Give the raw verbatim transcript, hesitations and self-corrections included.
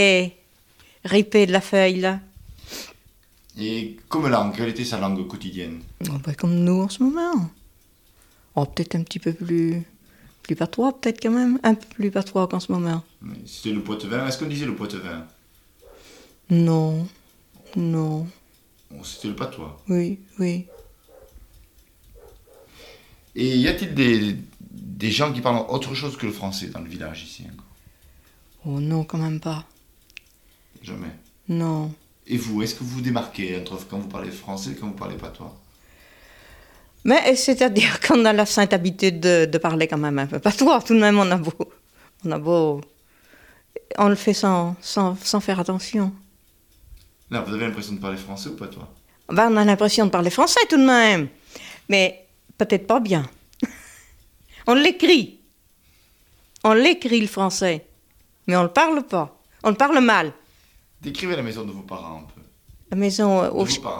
Et ripé de la feuille, là. Et comme langue, quelle était sa langue quotidienne? Oh, bah, comme nous en ce moment. Oh, peut-être un petit peu plus, plus patois, peut-être quand même. Un peu plus patois qu'en ce moment. Mais c'était le poitevin. Est-ce qu'on disait le poitevin? Non, non, Oh, c'était le patois. oui, oui. Et y a-t-il des, des gens qui parlent autre chose que le français dans le village ici encore? Oh non, quand même pas. Jamais. Non. Et vous, est-ce que vous vous démarquez entre quand vous parlez français et quand vous parlez patois? Mais c'est-à-dire qu'on a la sainte habitude de, de parler quand même un peu patois. Tout de même, on a beau... On a beau... On le fait sans, sans, sans faire attention. Là, vous avez l'impression de parler français ou patois? Ben, on a l'impression de parler français tout de même. Mais peut-être pas bien. On l'écrit. On l'écrit le français. Mais on le parle pas. On le parle mal. Décrivez la maison de vos parents un peu. La maison euh, De au, vos parents.